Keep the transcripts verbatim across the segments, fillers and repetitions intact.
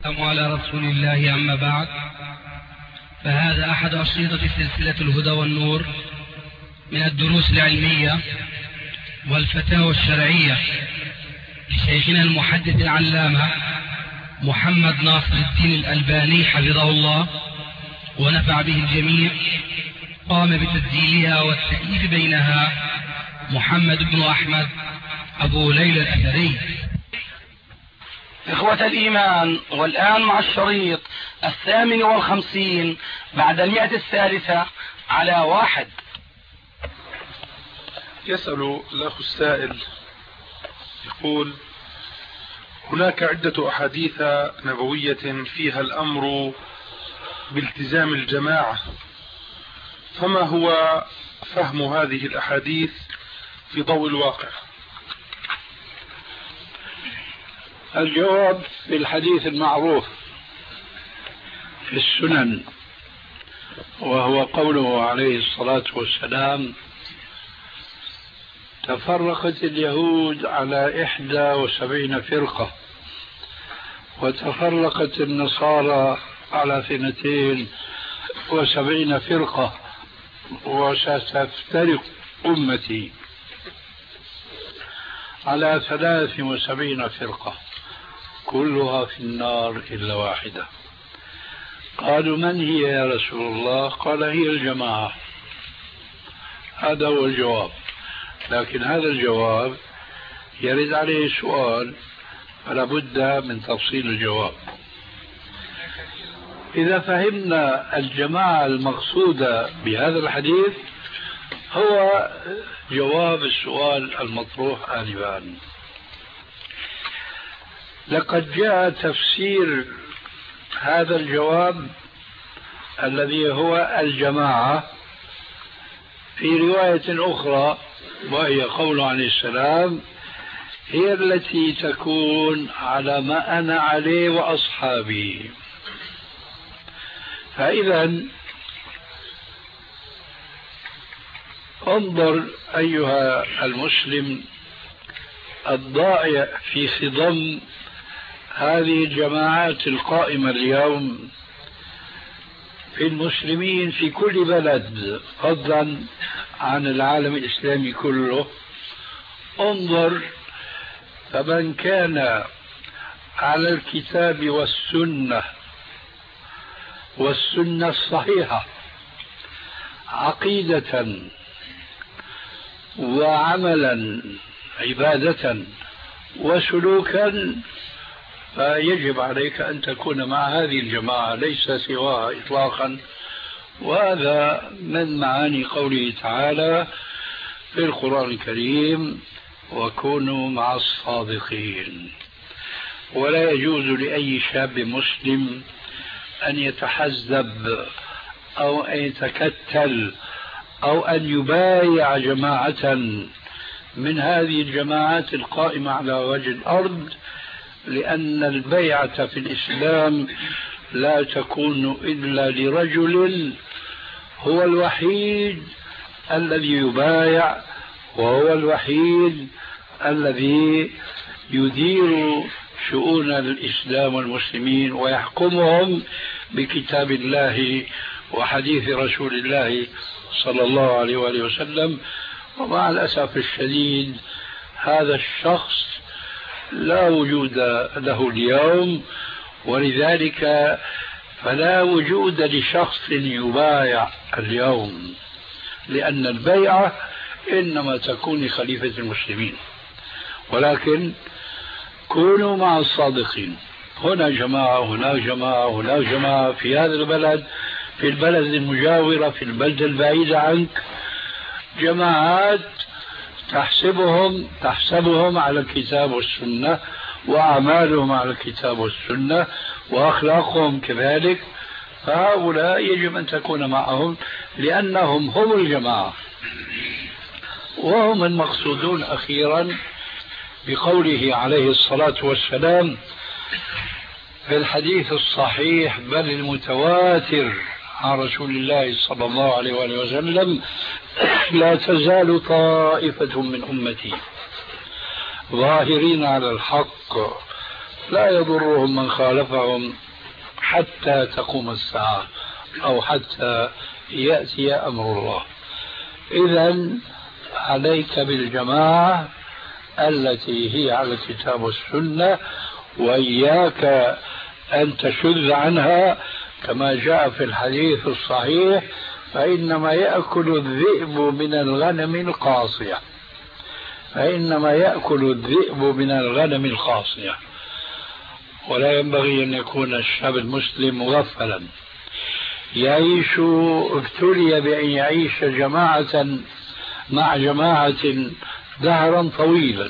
على رسول الله. أما بعد، فهذا أحد أشرطة سلسلة الهدى والنور من الدروس العلمية والفتاوى الشرعية لشيخنا المحدث العلامة محمد ناصر الدين الألباني حفظه الله ونفع به الجميع. قام بتسجيلها والتأليف بينها محمد بن أحمد أبو ليلى الأثري. إخوة الإيمان، والآن مع الشريط الثامن والخمسين بعد المئة الثالثة على واحد. يسأل الأخ السائل يقول: هناك عدة أحاديث نبوية فيها الأمر بالتزام الجماعة، فما هو فهم هذه الأحاديث في ضوء الواقع؟ الجواب في الحديث المعروف في السنن، وهو قوله عليه الصلاة والسلام: تفرقت اليهود على إحدى وسبعين فرقة، وتفرقت النصارى على اثنتين وسبعين فرقة، وستفترق أمتي على ثلاث وسبعين فرقة كلها في النار إلا واحدة. قالوا: من هي يا رسول الله؟ قال: هي الجماعة. هذا هو الجواب، لكن هذا الجواب يرد عليه سؤال، فلا بد من تفصيل الجواب. إذا فهمنا الجماعة المقصودة بهذا الحديث هو جواب السؤال المطروح آنفا. لقد جاء تفسير هذا الجواب الذي هو الجماعة في رواية أخرى، وهي قوله عليه السلام: هي التي تكون على ما أنا عليه وأصحابي. فإذا انظر أيها المسلم الضائع في خضم هذه الجماعات القائمة اليوم في المسلمين في كل بلد، فضلا عن العالم الإسلامي كله. انظر، فمن كان على الكتاب والسنة والسنة الصحيحة عقيدة وعملا عبادة وسلوكا، فيجب عليك أن تكون مع هذه الجماعة ليس سواها إطلاقا. وهذا من معاني قوله تعالى في القرآن الكريم: وكونوا مع الصادقين. ولا يجوز لأي شاب مسلم أن يتحزب أو أن يتكتل أو أن يبايع جماعة من هذه الجماعات القائمة على وجه الأرض، لأن البيعة في الإسلام لا تكون إلا لرجل هو الوحيد الذي يبايع، وهو الوحيد الذي يدير شؤون الإسلام والمسلمين ويحكمهم بكتاب الله وحديث رسول الله صلى الله عليه وآله وسلم. ومع الأسف الشديد هذا الشخص لا وجود له اليوم، ولذلك فلا وجود لشخص يبايع اليوم، لأن البيعة إنما تكون لخليفة المسلمين. ولكن كونوا مع الصادقين، هنا جماعة هناك جماعة هناك جماعة، في هذا البلد في البلد المجاورة في البلد البعيدة عنك جماعات تحسبهم تحسبهم على الكتاب والسنة، وأعمالهم على الكتاب والسنة، وأخلاقهم كذلك. فهؤلاء يجب أن تكون معهم لأنهم هم الجماعة، وهم المقصودون أخيرا بقوله عليه الصلاة والسلام في الحديث الصحيح بل المتواتر عن رسول الله صلى الله عليه وآله وسلم: لا تزال طائفة من أمتي ظاهرين على الحق لا يضرهم من خالفهم حتى تقوم الساعة أو حتى يأتي أمر الله. إذن عليك بالجماعة التي هي على الكتاب والسنة، وإياك أن تشذ عنها كما جاء في الحديث الصحيح: فإنما يأكل الذئب من الغنم القاصية، فإنما يأكل الذئب من الغنم القاصية. ولا ينبغي أن يكون الشاب المسلم مغفلا يعيش، ابتلي بأن يعيش جماعة مع جماعة دهرا طويلا،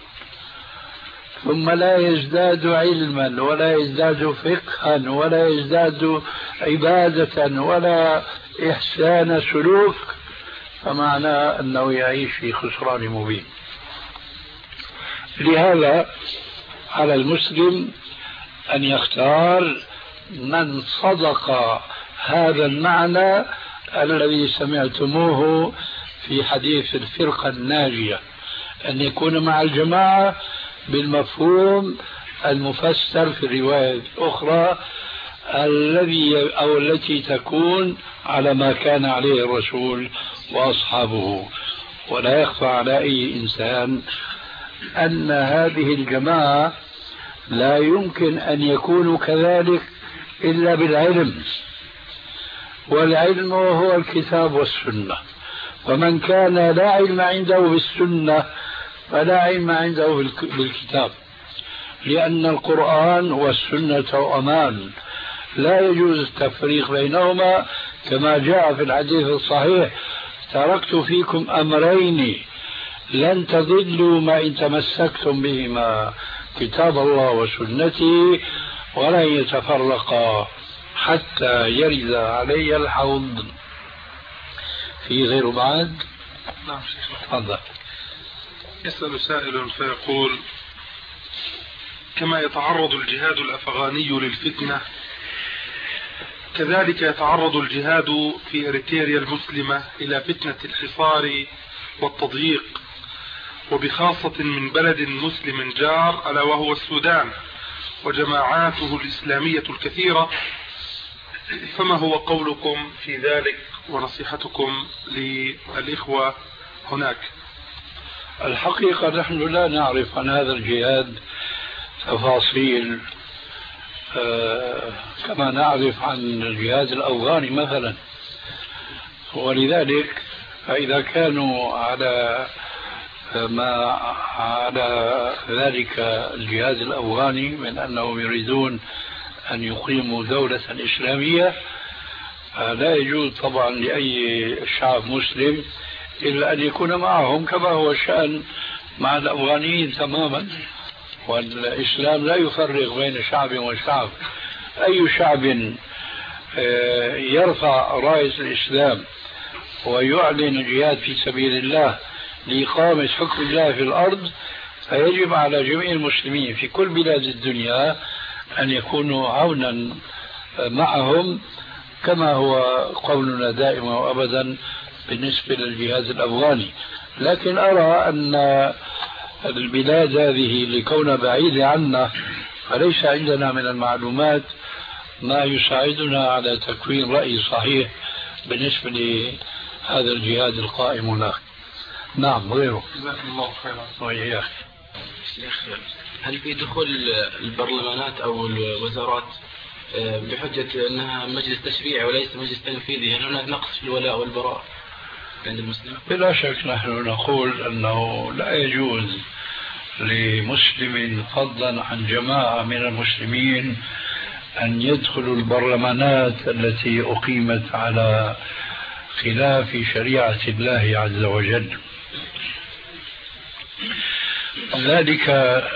ثم لا يزداد علما ولا يزداد فقها ولا يزداد عبادة ولا إحسان سلوك، فمعنى أنه يعيش في خسران مبين. لهذا على المسلم أن يختار من صدق هذا المعنى الذي سمعتموه في حديث الفرقة الناجية، أن يكون مع الجماعة بالمفهوم المفسر في الرواية الأخرى الذي أو التي تكون على ما كان عليه الرسول وأصحابه. ولا يخفى على أي إنسان أن هذه الجماعة لا يمكن أن يكونوا كذلك إلا بالعلم، والعلم هو الكتاب والسنة. ومن كان لا علم عنده بالسنة فلا علم عنده بالكتاب، لأن القرآن والسنة أمان، لا يجوز التفريق بينهما، كما جاء في الحديث الصحيح: تركت فيكم أمرين لن تضلوا ما إن تمسكتم بهما، كتاب الله وسنتي، ولن يتفرقا حتى يرد علي الحوض. في غير بعد؟ نعم شيخ. تفضل. يسأل سائل فيقول: كما يتعرض الجهاد الأفغاني للفتنة، كذلك يتعرض الجهاد في إريتريا المسلمة إلى فتنة الحصار والتضييق، وبخاصة من بلد مسلم جار ألا وهو السودان وجماعاته الإسلامية الكثيرة، فما هو قولكم في ذلك ونصيحتكم للإخوة هناك؟ الحقيقة نحن لا نعرف عن هذا الجهاد تفاصيل آه كما نعرف عن الجهاد الأفغاني مثلا، ولذلك فإذا كانوا على ما على ذلك الجهاد الأفغاني من أنهم يريدون أن يقيموا دولة إسلامية، لا يجوز طبعا لأي شعب مسلم إلا أن يكون معهم، كما هو الشأن مع الأفغانيين تماما. والإسلام لا يفرق بين شعب وشعب، أي شعب يرفع راية الإسلام ويعلن الجهاد في سبيل الله لإقامة حكم الله في الأرض، فيجب على جميع المسلمين في كل بلاد الدنيا أن يكونوا عونا معهم، كما هو قولنا دائما وأبدا بالنسبة للجهاد الأفغاني. لكن أرى أن البلاد هذه لكونها بعيدة عنا فليس عندنا من المعلومات ما يساعدنا على تكوين رأي صحيح بالنسبة لهذا الجهاد القائم هناك. نعم غيره. جزاكم الله خيرا. وإياك. شيخ، هل في دخول البرلمانات أو الوزارات بحجة أنها مجلس تشريعي وليس مجلس تنفيذي، هل هناك نقص في الولاء والبراء عند المسلم؟ بلا شك نحن نقول أنه لا يجوز لمسلم فضلا عن جماعة من المسلمين أن يدخلوا البرلمانات التي أقيمت على خلاف شريعة الله عز وجل. ذلك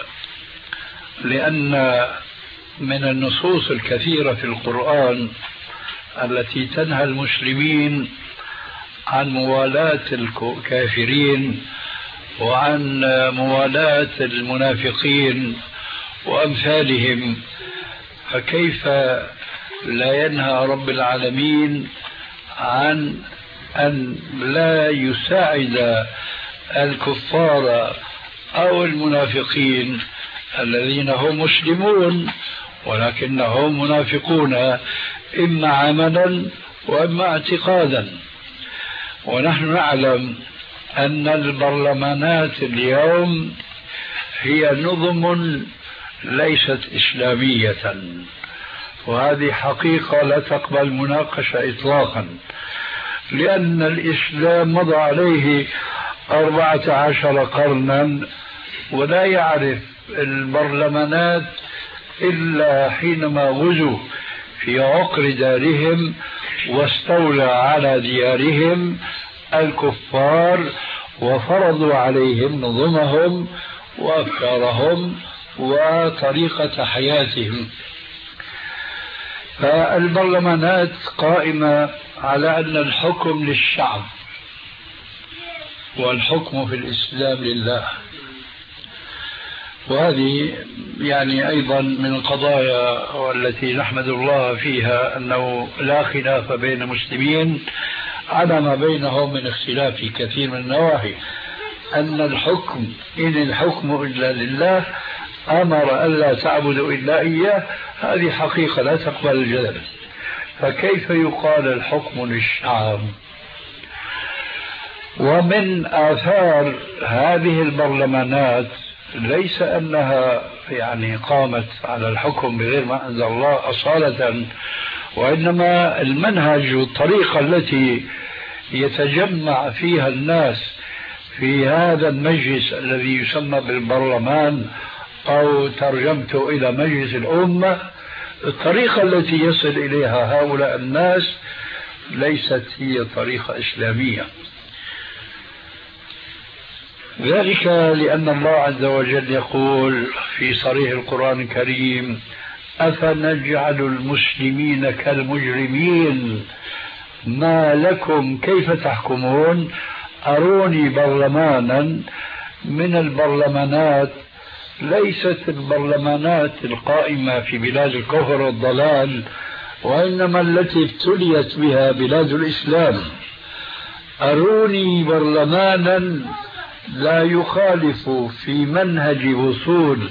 لأن من النصوص الكثيرة في القرآن التي تنهى المسلمين عن موالاة الكافرين وعن موالاة المنافقين وأمثالهم، فكيف لا ينهى رب العالمين عن أن لا يساعد الكفار أو المنافقين الذين هم مسلمون ولكنهم منافقون إما عملا وإما اعتقادا. ونحن نعلم أن البرلمانات اليوم هي نظم ليست إسلامية، وهذه حقيقة لا تقبل مناقشة إطلاقا، لأن الإسلام مضى عليه أربعة عشر قرنا ولا يعرف البرلمانات إلا حينما غزوا في عقر دارهم واستولى على ديارهم الكفار وفرضوا عليهم نظمهم وأفكارهم وطريقة حياتهم. فالبرلمانات قائمة على أن الحكم للشعب والحكم في الإسلام لله، وهذه يعني أيضا من القضايا والتي نحمد الله فيها أنه لا خلاف بين المسلمين على ما بينهم من اختلاف في كثير من النواحي، أن الحكم إن الحكم إلا لله، أمر ألا تعبدوا إلا إياه، هذه حقيقة لا تقبل الجدل. فكيف يقال الحكم للشعب؟ ومن آثار هذه البرلمانات ليس أنها يعني قامت على الحكم بغير ما أنزل الله أصالة، وإنما المنهج والطريقة التي يتجمع فيها الناس في هذا المجلس الذي يسمى بالبرلمان أو ترجمته إلى مجلس الأمة، الطريقة التي يصل إليها هؤلاء الناس ليست هي طريقة إسلامية. ذلك لأن الله عز وجل يقول في صريح القرآن الكريم: أفنجعل المسلمين كالمجرمين ما لكم كيف تحكمون. أروني برلمانا من البرلمانات، ليست البرلمانات القائمة في بلاد الكفر والضلال، وإنما التي ابتليت بها بلاد الإسلام. أروني برلمانا لا يخالف في منهج وصول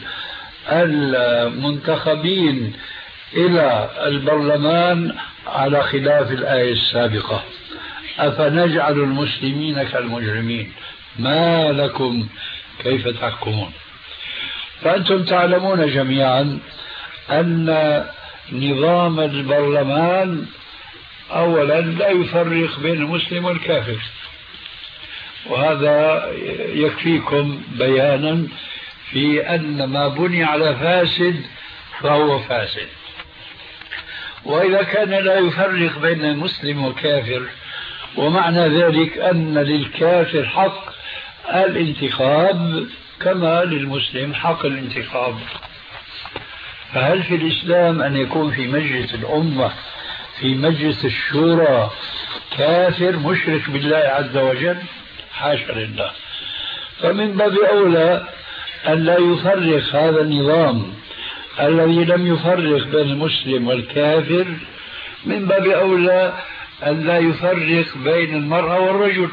المنتخبين إلى البرلمان على خلاف الآية السابقة: أفنجعل المسلمين كالمجرمين ما لكم كيف تحكمون. فأنتم تعلمون جميعا أن نظام البرلمان أولا لا يفرق بين المسلم والكافر، وهذا يكفيكم بيانا في أن ما بني على فاسد فهو فاسد. وإذا كان لا يفرق بين المسلم والكافر، ومعنى ذلك أن للكافر حق الانتخاب كما للمسلم حق الانتخاب. فهل في الإسلام أن يكون في مجلس الأمة في مجلس الشورى كافر مشرك بالله عز وجل؟ حاشا لله. فمن باب أولى أن لا يفرق هذا النظام الذي لم يفرق بين المسلم والكافر، من باب أولى أن لا يفرق بين المرأة والرجل.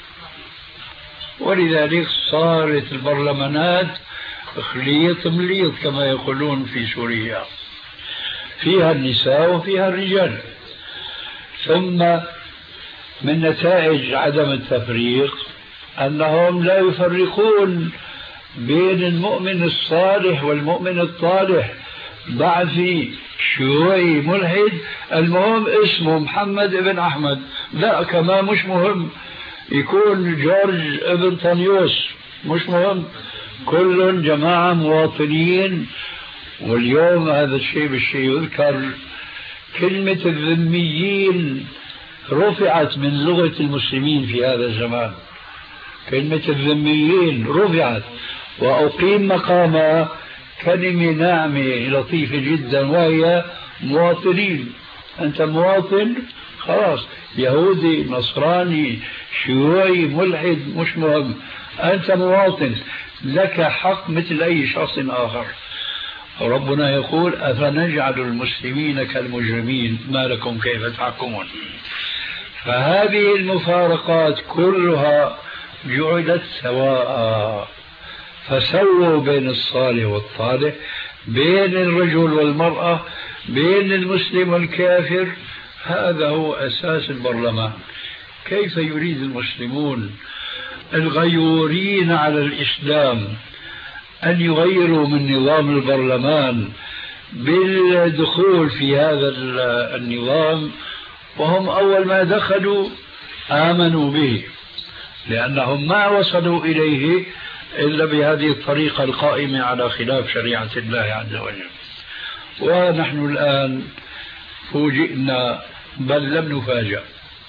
ولذلك صارت البرلمانات خليط مليط كما يقولون في سوريا، فيها النساء وفيها الرجال. ثم من نتائج عدم التفريق أنهم لا يفرقون بين المؤمن الصالح والمؤمن الطالح، بعثي شيوعي ملحد المهم اسمه محمد ابن أحمد، لا كمان مش مهم يكون جورج ابن طنيوس، مش مهم، كل جماعة مواطنين. واليوم هذا الشيء بالشيء يذكر، كلمة الذميين رفعت من لغة المسلمين في هذا الزمان، كلمة الذميين رفعت وأقيم مقامها كلمة ناعمة لطيفة جدا، وهي مواطنين. أنت مواطن خلاص، يهودي نصراني شيوعي ملحد مش مهم، أنت مواطن لك حق مثل أي شخص آخر. ربنا يقول: أفنجعل المسلمين كالمجرمين ما لكم كيف تحكمون. فهذه المفارقات كلها جعلت سواء، فسووا بين الصالح والطالح، بين الرجل والمرأة، بين المسلم والكافر. هذا هو أساس البرلمان. كيف يريد المسلمون الغيورين على الإسلام أن يغيروا من نظام البرلمان بالدخول في هذا النظام، وهم أول ما دخلوا آمنوا به، لأنهم ما وصلوا إليه إلا بهذه الطريقة القائمة على خلاف شريعة الله عز وجل. ونحن الآن فوجئنا، بل لم نفاجأ،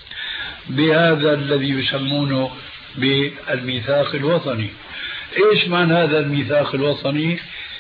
بهذا الذي يسمونه بالميثاق الوطني. إيش معنى هذا الميثاق الوطني؟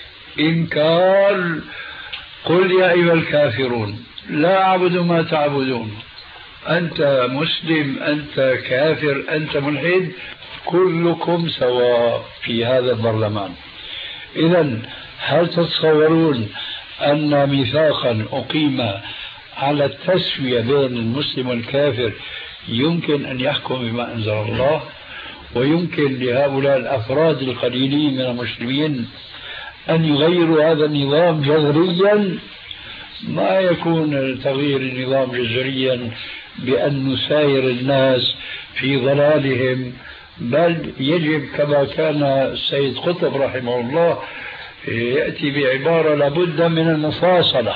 إنكار قل يا أيها الكافرون لا أعبد ما تعبدون، أنت مسلم، أنت كافر، أنت ملحد، كلكم سواء في هذا البرلمان. إذن هل تتصورون أن ميثاقا أقيم على التسوية بين المسلم والكافر يمكن أن يحكم بما أنزل الله، ويمكن لهؤلاء الأفراد القليلين من المسلمين أن يغيروا هذا النظام جذريا؟ ما يكون تغيير النظام جذريا بأن نساير الناس في ضلالهم، بل يجب كما كان السيد قطب رحمه الله يأتي بعبارة لابد من المفاصلة،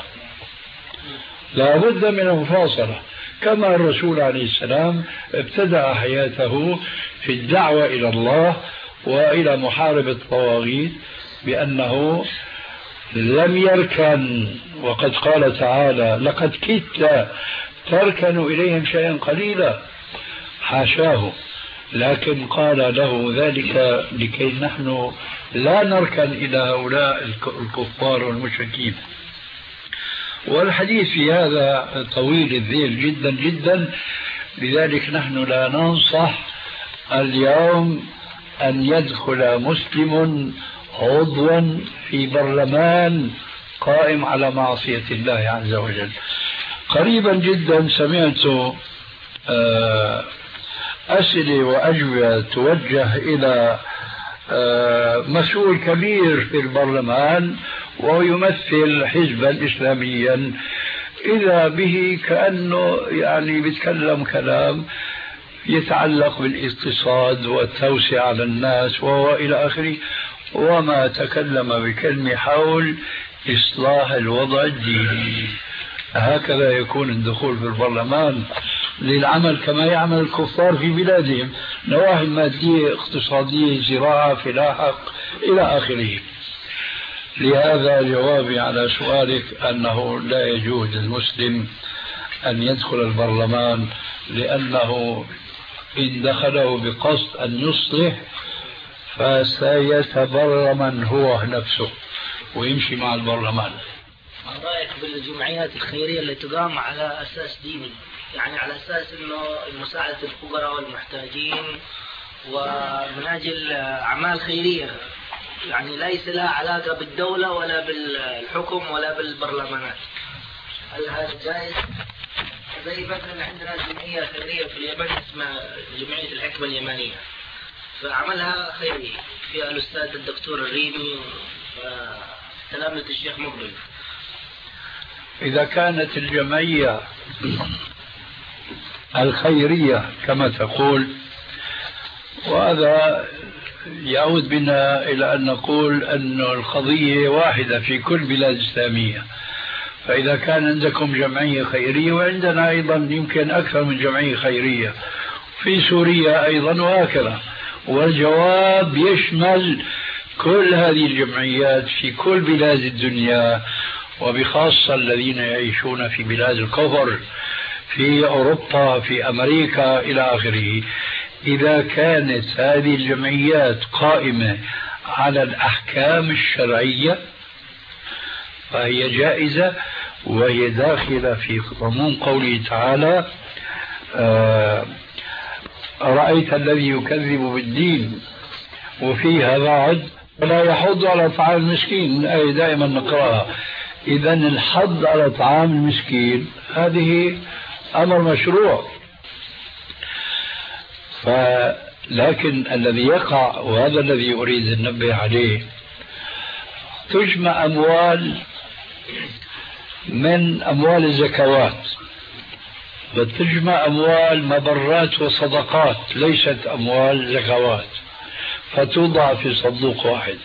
لابد من المفاصلة، كما الرسول عليه السلام ابتدأ حياته في الدعوة إلى الله وإلى محاربة الطواغيت بأنه لم يركن، وقد قال تعالى لقد كدت تركن إليهم شيئا قليلا، حاشاه، لكن قال له ذلك لكي نحن لا نركن إلى هؤلاء الكفار والمشركين. والحديث في هذا طويل الذيل جدا جدا، لذلك نحن لا ننصح اليوم أن يدخل مسلم عضوا في برلمان قائم على معصية الله عز وجل. قريبا جدا سمعت أسئلة وأجوبة توجه إلى مسؤول كبير في البرلمان وهو يمثل حزبا إسلاميا، إذا به كأنه يعني بيتكلم كلام يتعلق بالاقتصاد والتوسع على الناس وهو إلى آخره، وما تكلم بكلمة حول إصلاح الوضع الديني. هكذا يكون الدخول في البرلمان للعمل كما يعمل الكفار في بلادهم، نواحي مادية، اقتصادية، زراعة، فلاحة إلى آخره. لهذا جوابي على سؤالك أنه لا يجوز للمسلم أن يدخل البرلمان، لأنه إن دخله بقصد أن يصلح فسيتبرمن هو نفسه ويمشي مع البرلمان. ما رأيك بالجمعيات الخيرية اللي تقام على أساس ديني، يعني على أساس أنه مساعدة الفقراء والمحتاجين ومن أجل أعمال خيرية، يعني ليس لها علاقة بالدولة ولا بالحكم ولا بالبرلمانات؟ هل هذا جائز؟ زي مثلا عندنا جمعية خيرية في اليمن اسمها جمعية الحكمة اليمنية، فعملها خيري فيها الأستاذ الدكتور الريمي وتلامذة الشيخ مقبل. إذا كانت الجمعية الخيرية كما تقول، وهذا يعود بنا إلى أن نقول أن القضية واحدة في كل بلاد إسلامية، فإذا كان عندكم جمعية خيرية وعندنا أيضا يمكن أكثر من جمعية خيرية في سوريا أيضا وهكذا، والجواب يشمل كل هذه الجمعيات في كل بلاد الدنيا، وبخاصة الذين يعيشون في بلاد الكفر في أوروبا في أمريكا إلى آخره. إذا كانت هذه الجمعيات قائمة على الأحكام الشرعية فهي جائزة، وهي داخلة في ضمن قوله تعالى آه رأيت الذي يكذب بالدين، وفيها بعد ولا يحض على طعام المسكين، الآية دائما نقرأها. إذن الحض على طعام المسكين هذه أمر مشروع، لكن الذي يقع، وهذا الذي أريد أن ننبه عليه، تجمع أموال من أموال الزكوات، وتجمع أموال مبرات وصدقات ليست أموال زكوات، فتوضع في صندوق واحد.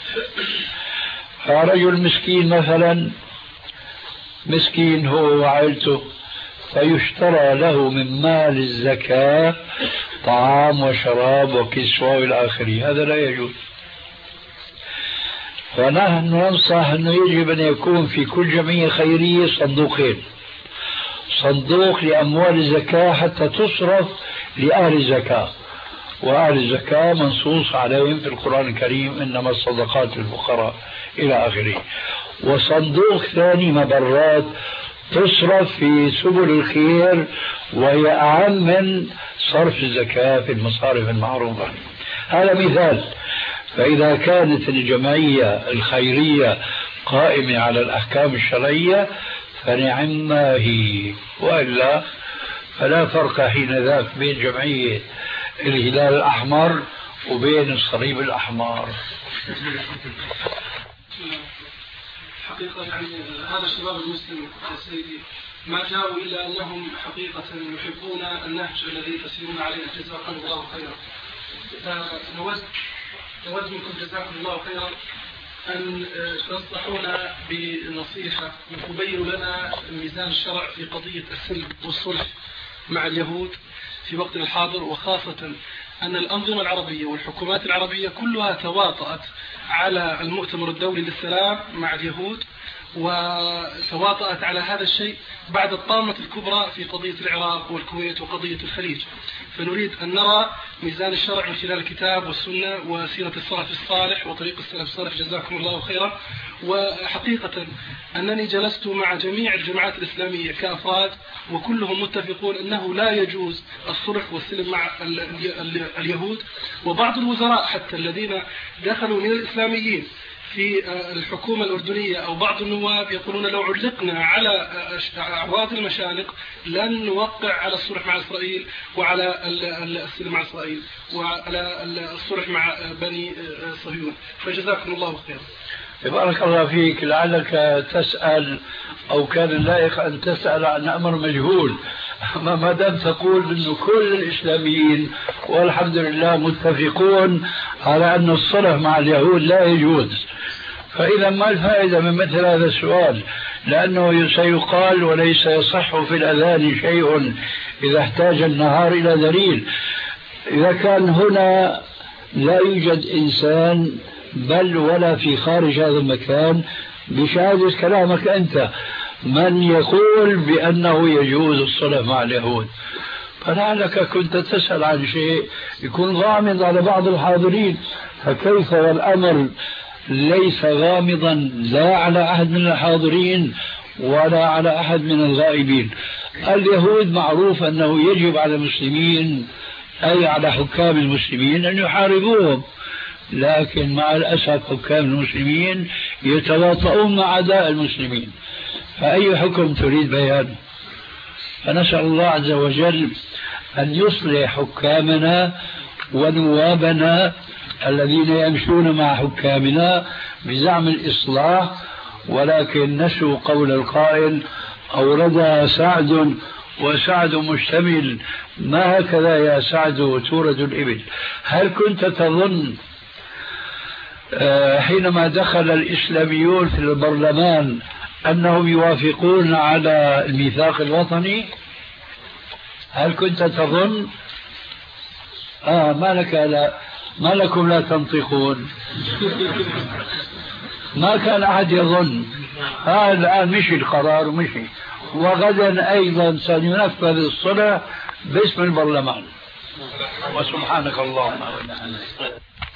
فرجل مسكين مثلا، مسكين هو وعائلته، فيشترى له من مال الزكاة طعام وشراب وكسوة إلى آخره، هذا لا يجوز. ونحن ننصح أنه يجب أن يكون في كل جمعية خيرية صندوقين، صندوق لأموال الزكاة حتى تصرف لأهل الزكاة، وأهل الزكاة منصوص عليهم في القرآن الكريم إنما الصدقات للفقراء إلى آخره، وصندوق ثاني مبرات تصرف في سبل الخير، وهي أعم من صرف الزكاة في المصارف المعروفة. هذا مثال. فإذا كانت الجمعية الخيرية قائمة على الأحكام الشرعية فنعم ما هي، وإلا فلا فرق حين ذاك بين جمعية الهلال الأحمر وبين الصليب الأحمر. حقيقة يعني هذا الشباب المسلم يا سيدي ما جاءوا إلا أنهم حقيقة يحبون النهج الذي تسيرون عليه، جزاكم الله خيرا. نود نود منكم جزاكم الله خيرا أن تنصحونا بنصيحة تبين لنا ميزان الشرع في قضية السلم والصلح مع اليهود في وقت الحاضر، وخاصة أن الأنظمة العربية والحكومات العربية كلها تواطأت على المؤتمر الدولي للسلام مع اليهود، وتواطأت على هذا الشيء بعد الطامة الكبرى في قضية العراق والكويت وقضية الخليج. فنريد أن نرى ميزان الشرع من خلال الكتاب والسنة وسيرة السلف الصالح وطريق السلف الصالح، جزاكم الله خيرا. وحقيقة أنني جلست مع جميع الجماعات الإسلامية كأفراد، وكلهم متفقون أنه لا يجوز الصلح والسلم مع اليهود، وبعض الوزراء حتى الذين دخلوا من الإسلاميين في الحكومة الأردنية أو بعض النواب يقولون لو علقنا على أعراض المشانق لن نوقع على الصلح مع إسرائيل وعلى السلم مع إسرائيل وعلى الصلح مع بني صهيون. فجزاكم الله خيرا. بارك الله فيك. لعلك تسأل أو كان اللائق أن تسأل عن أمر مجهول، أما ما دام تقول أن كل الإسلاميين والحمد لله متفقون على أن الصلح مع اليهود لا يجوز، فإذا ما الفائدة من مثل هذا السؤال؟ لأنه سيقال وليس يصح في الأذان شيء إذا احتاج النهار إلى دليل. إذا كان هنا لا يوجد إنسان بل ولا في خارج هذا المكان بشهادة كلامك أنت من يقول بأنه يجوز الصلح مع اليهود، فلعلك كنت تسأل عن شيء يكون غامض على بعض الحاضرين، فكيف والأمر ليس غامضا لا على أحد من الحاضرين ولا على أحد من الغائبين. اليهود معروف أنه يجب على المسلمين أي على حكام المسلمين أن يحاربوهم، لكن مع الأسف حكام المسلمين يتواطؤون مع أعداء المسلمين، فأي حكم تريد بيان؟ فنسأل الله عز وجل أن يصلح حكامنا ونوابنا الذين يمشون مع حكامنا بزعم الإصلاح، ولكن نسوا قول القائل أوردها سعد وسعد مشتمل، ما هكذا يا سعد تورد الإبل. هل كنت تظن حينما دخل الإسلاميون في البرلمان أنهم يوافقون على الميثاق الوطني؟ هل كنت تظن؟ آه ما لك لا ما لكم لا تنطقون؟ ما كان أحد يظن. هذا الآن مشي القرار ومشي، وغدا أيضا سينفذ الصلح باسم البرلمان. وسبحانك اللهم وبحمدك.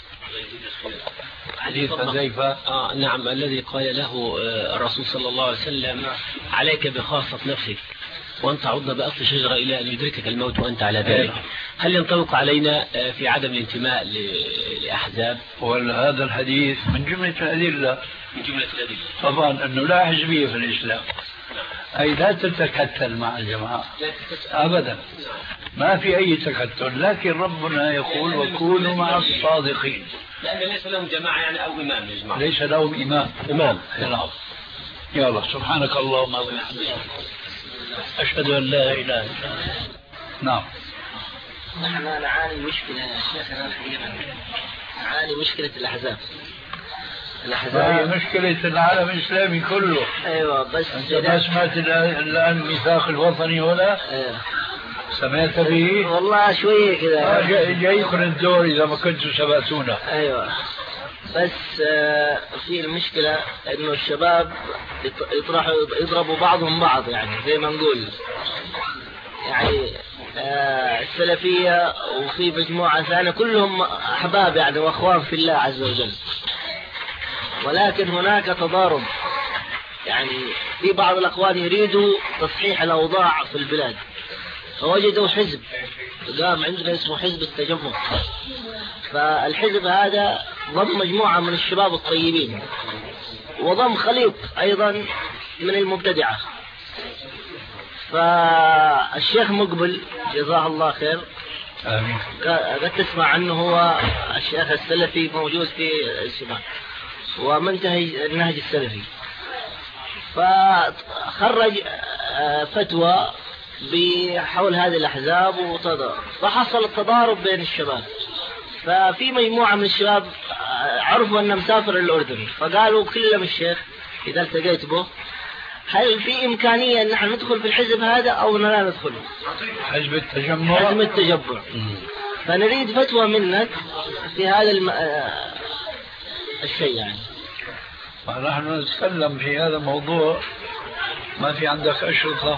حديث حذيفة آه نعم، الذي قال له الرسول صلى الله عليه وسلم عليك بخاصة نفسك وأن تعض بأصل شجرة إلى أن يدركك الموت وأنت على ذلك. هل ينطبق علينا في عدم الانتماء لأحزاب؟ وهذا الحديث من جملة الأدلة، من جملة الأدلة طبعا أنه لا حزبية في الإسلام. أي لا تتكتل مع الجماعة أبدا، ما في أي تكتل، لكن ربنا يقول وكونوا مع الصادقين. لأن ليس لهم جماعة يعني أو إمام يا جماعة. ليس لهم إمام. إمام. نعم. يلا سبحانك اللهم وبحمدك أشهد أن لا إله إلا أنت. نعم. نحن نعاني مشكلة يا شيخنا في اليمن، نعاني مشكلة الأحزاب. الأحزاب هي مشكلة العالم الإسلامي كله. أيوة بس أنت ما سمعت الآن الميثاق الوطني ولا؟ أيوة. سمعت به؟ والله شوية كذا. آه جاي جايكم الدور إذا ما كنتوا سبقتونا. أيوة. بس آه في المشكلة إنه الشباب يطرحوا يضربوا بعضهم بعض، يعني زي ما نقول يعني آه السلفية وفي مجموعة ثانية كلهم أحباب يعني وأخوان في الله عز وجل، ولكن هناك تضارب. يعني في بعض الأخوان يريدوا تصحيح الأوضاع في البلاد، فوجدوا حزب قام عندنا اسمه حزب التجمع. فالحزب هذا ضم مجموعة من الشباب الطيبين، وضم خليط أيضا من المبتدعة. فالشيخ مقبل جزاه الله خير، آمين، قد تسمع عنه، هو الشيخ السلفي موجود في الشمال ومنتهج النهج السلفي، فخرج فتوى بحول هذه الأحزاب وتضارب، فحصل التضارب بين الشباب. ففي مجموعة من الشباب عرفوا أنه مسافر الأردن، فقالوا كلهم الشيخ إذا التقيت به هل في إمكانية أن نحن ندخل في الحزب هذا أو لا ندخله؟ حزب التجمع. حزب التجمع. فنريد فتوى منك في هذا الم... الشيء يعني. نحن نتكلم في هذا الموضوع. ما في عندك أشرطة؟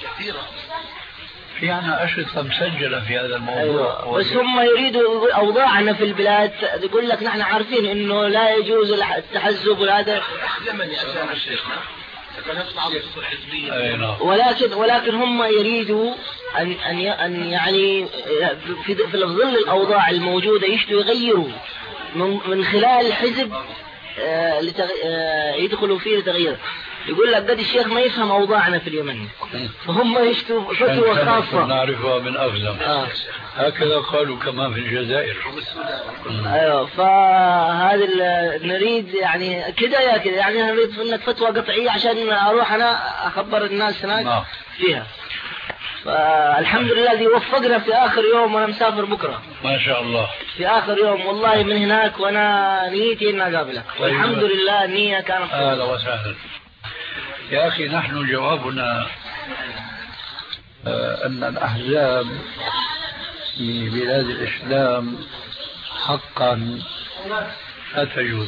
في عنا أشرطة مسجلة في هذا الموضوع. أيوة. بس هم يريدوا أوضاعنا في البلاد، يقول لك نحن عارفين إنه لا يجوز التحزب وهذا، ولكن ولكن هم يريدوا أن أن أن يعني في في ظل الأوضاع الموجودة يشتوا يغيروا من من خلال حزب يدخلوا فيه لتغيير. يقول لك قد الشيخ ما يفهم أوضاعنا في اليمن، فهم يشتوا فتوى خاصة نعرفها من أغزم. آه. هكذا قالوا كمان في الجزائر. أيوة. فهذا نريد يعني كده يا كده، يعني نريد منك فتوى قطعية عشان أروح أنا أخبر الناس هناك آه. فيها. فالحمد لله الذي وفقنا في آخر يوم، وأنا مسافر بكرة ما شاء الله في آخر يوم والله من هناك، وأنا نيتي إن أقابلك والحمد لله النية كانت. أهلا وسهلا يا أخي. نحن جوابنا أن الأحزاب في بلاد الإسلام حقا لا تجوز.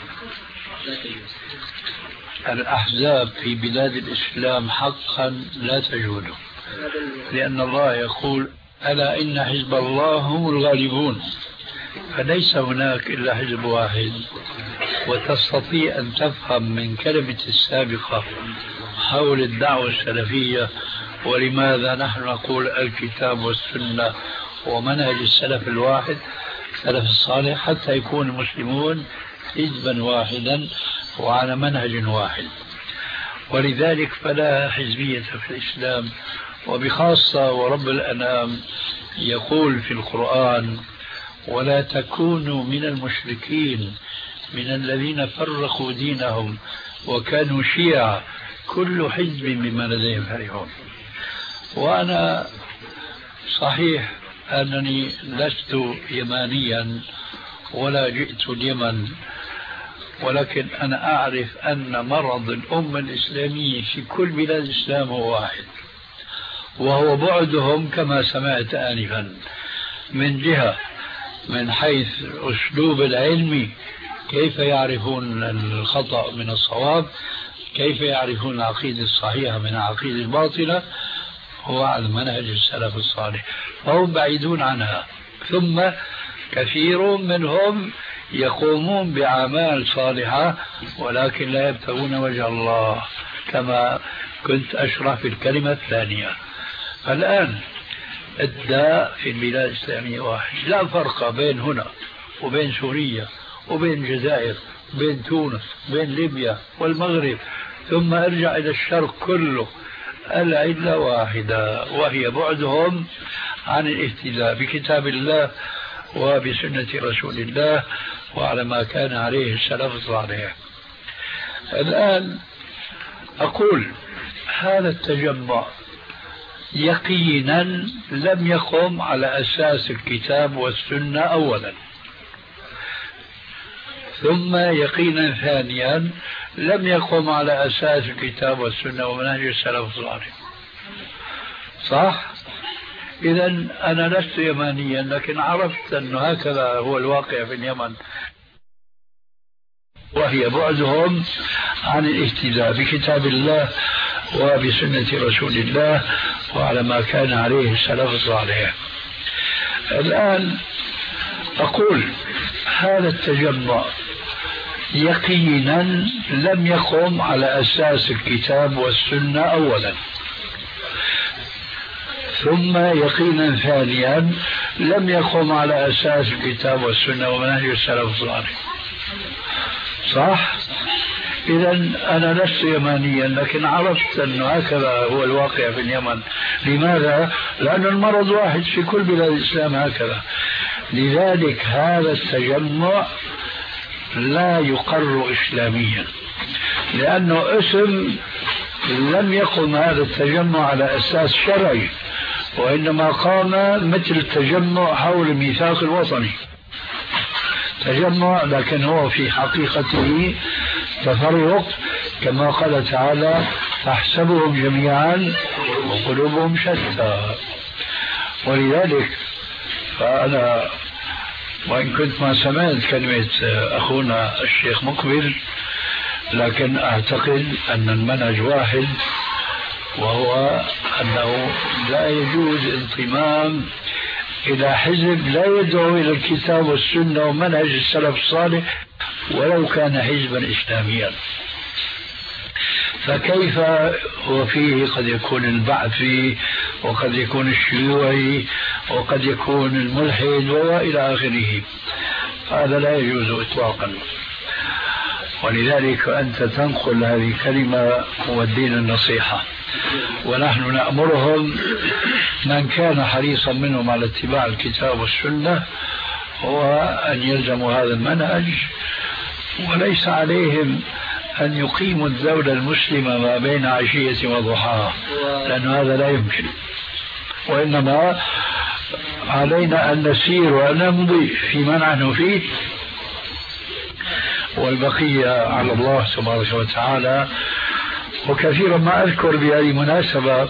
الأحزاب في بلاد الإسلام حقا لا تجوز، لأن الله يقول ألا إن حزب الله هم الغالبون، فليس هناك إلا حزب واحد. وتستطيع أن تفهم من كلمة السابقة حول الدعوة السلفية ولماذا نحن نقول الكتاب والسنة ومنهج السلف الواحد السلف الصالح، حتى يكون المسلمون حزبا واحدا وعلى منهج واحد. ولذلك فلا حزبية في الإسلام، وبخاصة ورب الأنام يقول في القرآن ولا تكونوا من المشركين من الذين فرقوا دينهم وكانوا شيعا كل حزب بما لديهم فرحون. وأنا صحيح أنني لست يمانيا ولا جئت اليمن، ولكن أنا أعرف أن مرض الأمة الإسلامية في كل بلاد الإسلام هو واحد، وهو بعدهم كما سمعت آنفا من جهة من حيث أسلوب العلم، كيف يعرفون الخطأ من الصواب، كيف يعرفون العقيدة الصحيحة من العقيدة الباطلة، هو على منهج السلف الصالح، فهم بعيدون عنها. ثم كثير منهم يقومون بأعمال صالحة ولكن لا يبتغون وجه الله، كما كنت أشرح في الكلمة الثانية. الآن الداء في البلاد الإسلامية واحد، لا فرق بين هنا وبين سوريا وبين الجزائر وبين تونس وبين ليبيا والمغرب، ثم ارجع إلى الشرق كله العلة واحدة، وهي بعدهم عن الاهتداء بكتاب الله وبسنة رسول الله وعلى ما كان عليه السلف الصالح. الآن أقول هذا التجمع يقينا لم يقم على أساس الكتاب والسنة أولا، ثم يقينا ثانيا لم يقم على أساس الكتاب والسنة ومنهج السلف الصالح. صح؟ إذا أنا لست يمانيا، لكن عرفت أن هكذا هو الواقع في اليمن، وهي بعدهم عن الاهتداء بكتاب الله وبسنة رسول الله وعلى ما كان عليه السلف الصالح. الآن أقول هذا التجمع يقينا لم يقم على أساس الكتاب والسنة أولا، ثم يقينا ثانيا لم يقم على أساس الكتاب والسنة ومنهج السلف الصالح. صح؟ إذا أنا لست يمانيا، لكن عرفت أن هكذا هو الواقع في اليمن. لماذا؟ لأن المرض واحد في كل بلاد الإسلام هكذا. لذلك هذا التجمع لا يقر إسلاميا، لأنه اسم لم يقم هذا التجمع على أساس شرعي، وإنما قام مثل التجمع حول الميثاق الوطني، تجمع لكن هو في حقيقته تفرق، كما قال تعالى تحسبهم جميعا وقلوبهم شتى. ولذلك فأنا وإن كنت ما سمعت كلمة أخونا الشيخ مقبل، لكن أعتقد أن المنهج واحد، وهو أنه لا يجوز انضمام إلى حزب لا يدعو إلى الكتاب والسنة ومنهج السلف الصالح ولو كان حزبا إسلاميا. فكيف وفيه قد يكون البعثي وقد يكون الشيوعي وقد يكون الملحد وإلى آخره، هذا لا يجوز إطلاقا. ولذلك أنت تنقل هذه الكلمة هو الدين النصيحة، ونحن نأمرهم من كان حريصا منهم على اتباع الكتاب والسنة هو أن يلزموا هذا المنهج، وليس عليهم أن يقيموا الدولة المسلمة ما بين عشية وضحاها، لأن هذا لا يمكن. وإنما علينا أن نسير ونمضي فيما نحن فيه، والبقية على الله سبحانه وتعالى. وكثيرا ما أذكر بهذه المناسبة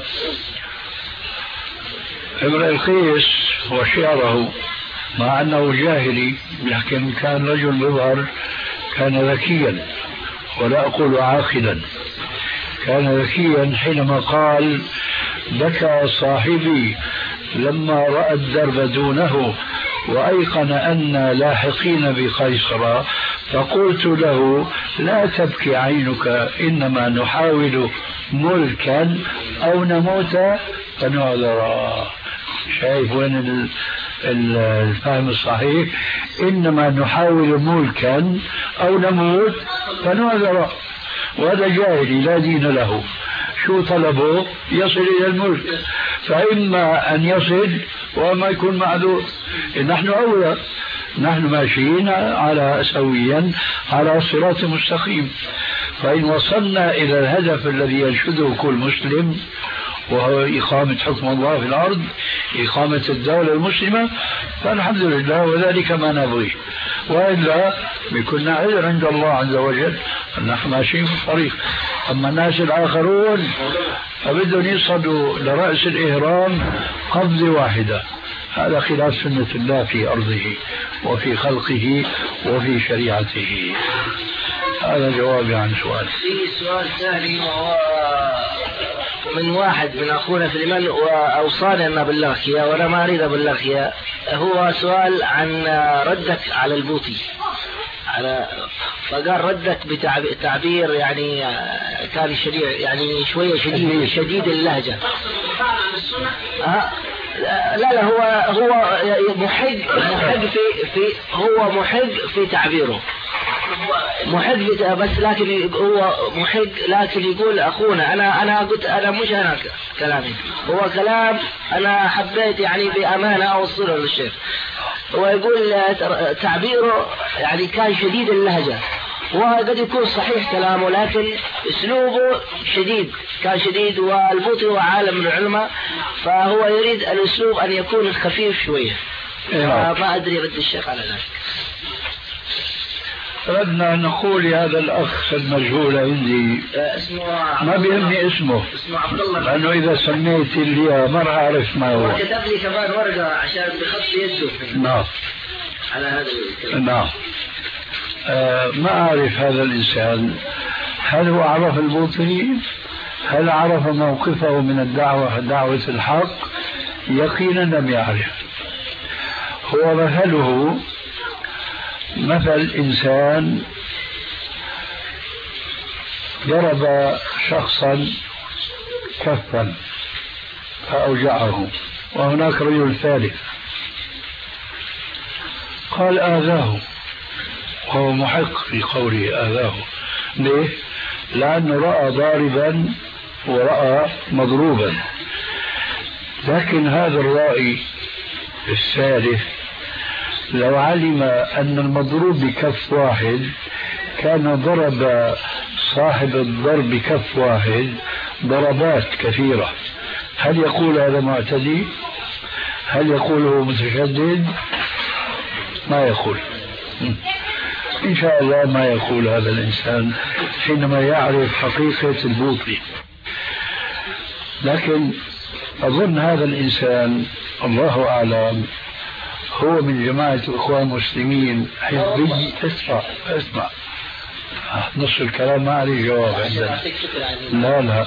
امرئ القيس وشعره، مع أنه جاهلي لكن كان رجل مظهر، كان ذكيا ولا أقول عاقلا، كان ذكيا حينما قال بكى صاحبي لما رأى الدرب دونه وأيقن أن لاحقين بقيصر، فقلت له لا تبكي عينك، إنما نحاول ملكا أو نموت فنعذرا. شايف وين الفهم الصحيح؟ إنما نحاول ملكا أو نموت فنعذرا. وهذا جاهلي لا دين له، شو طلبه؟ يصل إلى الملك، فإما أن يصل وما يكون معذور. نحن أولى، نحن ماشيين على سويا على صراط مستقيم. فإن وصلنا إلى الهدف الذي ينشده كل مسلم، وهو إقامة حكم الله في الأرض، إقامة الدولة المسلمة، فالحمد لله، وذلك ما نبغيه. وإلا بكنا عذر عند الله عز وجل أن نحن ماشيين في الطريق. أما الناس الآخرون فبدهم يصعدوا لرأس الإهرام قبضة واحدة، هذا خلاف سنة الله في أرضه وفي خلقه وفي شريعته. هذا جوابي عن سؤال. في سؤال ثاني وهو من واحد من أخونا في اليمن وأوصاني أن أبلغك إياه وأنا ما أريد أبلغك إياه. هو سؤال عن ردك على البوطي، على فقال ردك بتعبير يعني كان شديد، يعني شوية شديد شديد اللهجة. لا لا هو هو محق محق في في هو محق في تعبيره، محق بس لكن هو محق لكن يقول أخونا أنا أنا قلت أنا مش أنا كلامي هو كلام أنا حبيت يعني بأمانة أوصله للشيخ. هو يقول تعبيره يعني كان شديد اللهجة وقد يكون صحيح كلامه لكن اسلوبه شديد كان شديد والبوطي هو عالم من العلماء فهو يريد الاسلوب ان يكون خفيف شويه. ما ادري رد الشيخ على ذلك. ردنا نقول هذا الاخ المجهول عندي اسمه ما بيهمني اسمه اسمه عبد الله لانه اذا سميت لي ما راح اعرف ما هو. كتب لي كمان ورقه عشان بخط يده نعم على هذا الكلام. نعم آه ما أعرف هذا الإنسان هل هو عرف البوطي هل عرف موقفه من الدعوة دعوة الحق يقينا لم يعرف. هو مثله مثل إنسان ضرب شخصا كفا فأوجعه وهناك رجل ثالث قال آذاه وهو محق في قوله آذاه. ليه؟ لأنه رأى ضاربا ورأى مضروبا لكن هذا الرائي الثالث لو علم أن المضروب بكف واحد كان ضرب صاحب الضرب بكف واحد ضربات كثيرة. هل يقول هذا معتدي؟ هل يقوله متشدد؟ ما يقول. إن شاء الله ما يقول هذا الإنسان حينما يعرف حقيقة البوطي. لكن أظن هذا الإنسان الله أعلم هو من جماعة الإخوان المسلمين حزبي. اسمع اسمع نص الكلام ما عليه جواب عندنا. لا لا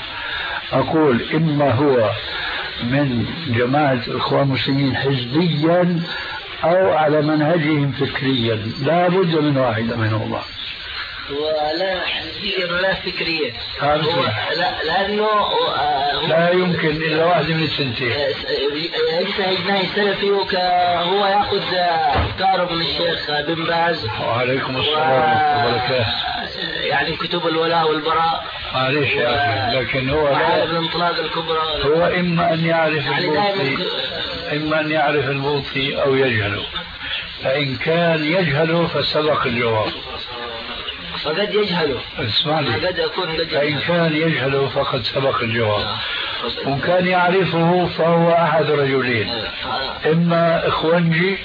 أقول إما هو من جماعة الإخوان المسلمين حزبيا أو على منهجهم فكريا لا بد من واحدة منهما. ولا حزبيا ولا فكريا لا لأنه لا يمكن إلا واحدة من السنتين. يجتهد نهي سلفي وهو يأخذ أفكاره من الشيخ بن باز. وعليكم السلام ورحمة الله وبركاته. يعني كتب الولاء والبراء معليش يا أخي لكن هو عالم الانطلاق الكبرى هو إما أن يعرف البوطي إما أن يعرف البوطي أو يجهله. فإن كان يجهله فسبق الجواب. فقد يجهله اسمعني قد أكون قد فإن كان يجهله فقد سبق الجواب. وإن كان يعرفه فهو أحد رجلين إما إخوانجي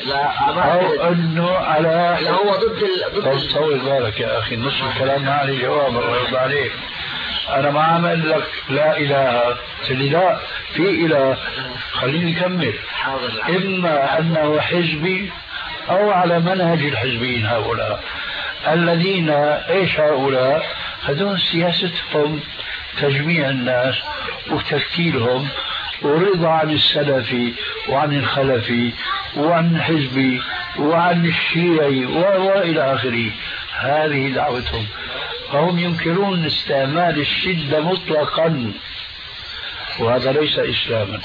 أو أنه على لا هو ضد ال... ضد طول بالك يا أخي نص الكلام ما عليه جواب الله يرضى عليك. أنا ما عمل لك لا إله تلي لا في إله خليني نكمل. إما أنه حزبي أو على منهج الحزبيين هؤلاء الذين إيش هؤلاء هذول سياستهم تجميع الناس وتكتيلهم ورضا عن السلفي وعن الخلفي وعن الحزبي وعن الشيعي وإلى آخره. هذه دعوتهم. فهم ينكرون استعمال الشدة مطلقا وهذا ليس إسلاما.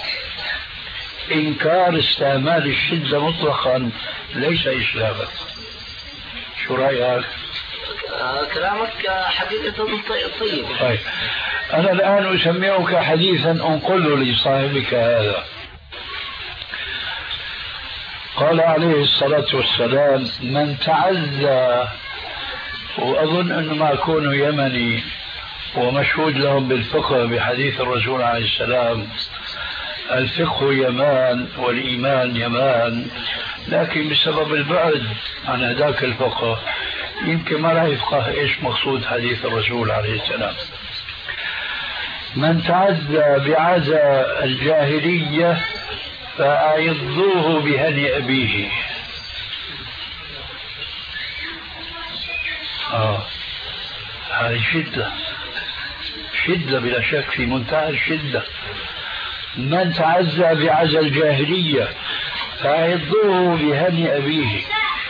إنكار استعمال الشدة مطلقا ليس إسلاما. شو رأيك؟ كلامك حقيقة طيب. طيب أنا الآن أسمعك حديثا أنقله لصاحبك هذا. قال عليه الصلاة والسلام من تعزى وأظن أنه ما يكون يمني ومشهود لهم بالفقه بحديث الرسول عليه السلام الفقه يمان والإيمان يمان لكن بسبب البعد عن هذاك الفقه يمكن ما لا يفقه إيش مقصود حديث الرسول عليه السلام. من تعزى بعزى الجاهلية فأعظوه بهني أبيه. آه هذه شدة شدة بلا شك في منتهى الشدة. من تعزى بعزى الجاهلية فأعظوه بهني أبيه.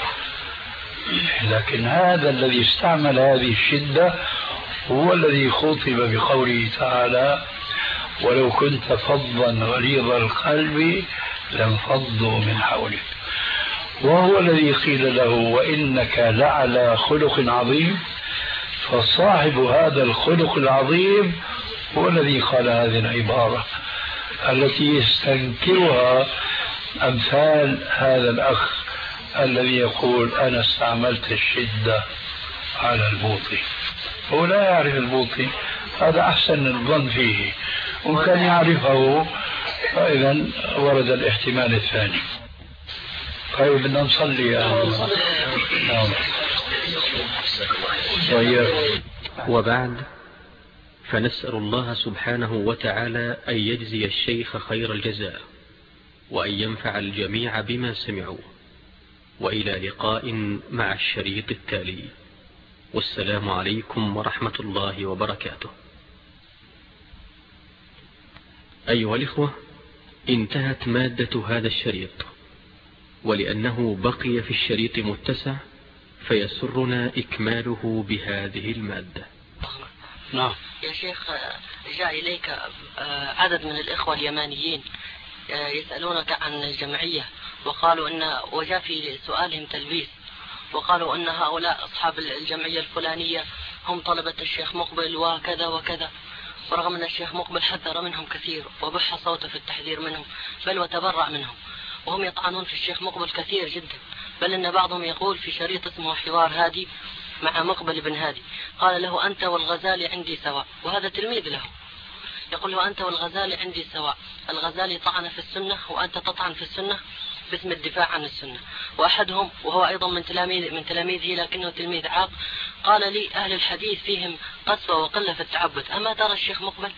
لكن هذا الذي استعمل هذه الشدة هو الذي خطب بقوله تعالى ولو كنت فظا غليظ القلب لانفضوا من حولك. وهو الذي قيل له وإنك لعلى خلق عظيم، فصاحب هذا الخلق العظيم هو الذي قال هذه العبارة التي يستنكرها أمثال هذا الأخ الذي يقول أنا استعملت الشدة على البوطي. هو لا يعرف البوطي، هذا أحسن الظن فيه، وكان يعرفه، فإذا ورد الاحتمال الثاني. طيب بدنا نصلي يا نعم. وبعد، فنسأل الله سبحانه وتعالى أن يجزي الشيخ خير الجزاء، وأن ينفع الجميع بما سمعوا، وإلى لقاء مع الشريط التالي، والسلام عليكم ورحمة الله وبركاته. أيها الإخوة، انتهت مادة هذا الشريط، ولأنه بقي في الشريط متسع فيسرنا إكماله بهذه المادة. نعم يا شيخ، جاء إليك عدد من الإخوة اليمانيين يسألونك عن الجمعية، وقالوا أن وجاء في سؤالهم تلبيس، وقالوا أن هؤلاء أصحاب الجمعية الفلانية هم طلبة الشيخ مقبل وكذا وكذا، ورغم أن الشيخ مقبل حذر منهم كثير وبح صوته في التحذير منهم، بل وتبرع منهم، وهم يطعنون في الشيخ مقبل كثير جدا، بل أن بعضهم يقول في شريط اسمه حوار هادي مع مقبل بن هادي، قال له أنت والغزالي عندي سواء، وهذا تلميذ له، يقول له أنت والغزالي عندي سواء، الغزالي طعن في السنة وأنت تطعن في السنة باسم الدفاع عن السنة. وأحدهم وهو أيضا من تلاميذ من تلاميذه لكنه تلميذ عاق، قال لي أهل الحديث فيهم قسوة وقلة في التعبد، أما ترى الشيخ مقبل؟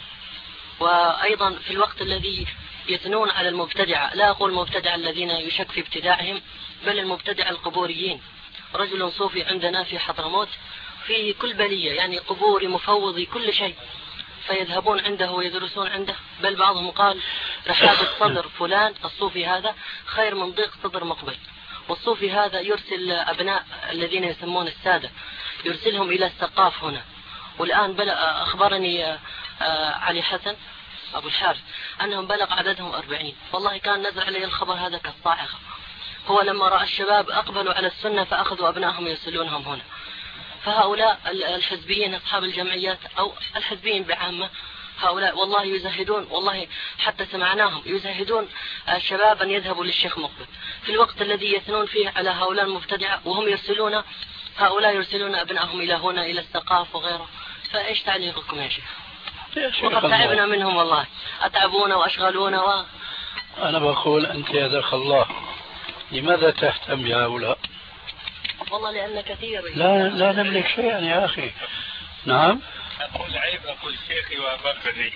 وأيضا في الوقت الذي يثنون على المبتدعة، لا أقول المبتدعة الذين يشك في ابتداعهم، بل المبتدعة القبوريين. رجل صوفي عندنا في حضرموت فيه كل بلية، يعني قبوري مفوضي كل شيء، فيذهبون عنده ويدرسون عنده، بل بعضهم قال رحابة صدر فلان الصوفي هذا خير من ضيق صدر مقبل. والصوفي هذا يرسل أبناء الذين يسمون السادة، يرسلهم إلى السقاف هنا. والآن أخبرني علي حسن أبو الحارث أنهم بلغ عددهم أربعين، والله كان نزل عليه الخبر هذا كالصاعقة. هو لما رأى الشباب أقبلوا على السنة فأخذوا أبنائهم يرسلونهم هنا. فهؤلاء الحزبيين أصحاب الجمعيات أو الحزبيين بعامة، هؤلاء والله يزهدون، والله حتى سمعناهم يزهدون الشباب أن يذهبوا للشيخ مقبل في الوقت الذي يثنون فيه على هؤلاء المبتدعة، وهم يرسلون هؤلاء يرسلون أبنائهم إلى هنا إلى السقاف وغيره. فإيش تعليقكم يا شيخ؟ وقد تعبنا منهم والله، أتعبونا وأشغلونا و... أنا بقول أنت يا ذاك الله لماذا تهتم بهؤلاء؟ والله لأن كثير لا لا نملك شيئا يا أخي. نعم أقول عيب أقول شيخي وأبقني.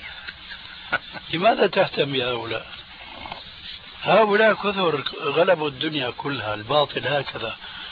لماذا تهتم بهؤلاء؟ هؤلاء كثر غلبوا الدنيا كلها، الباطل هكذا.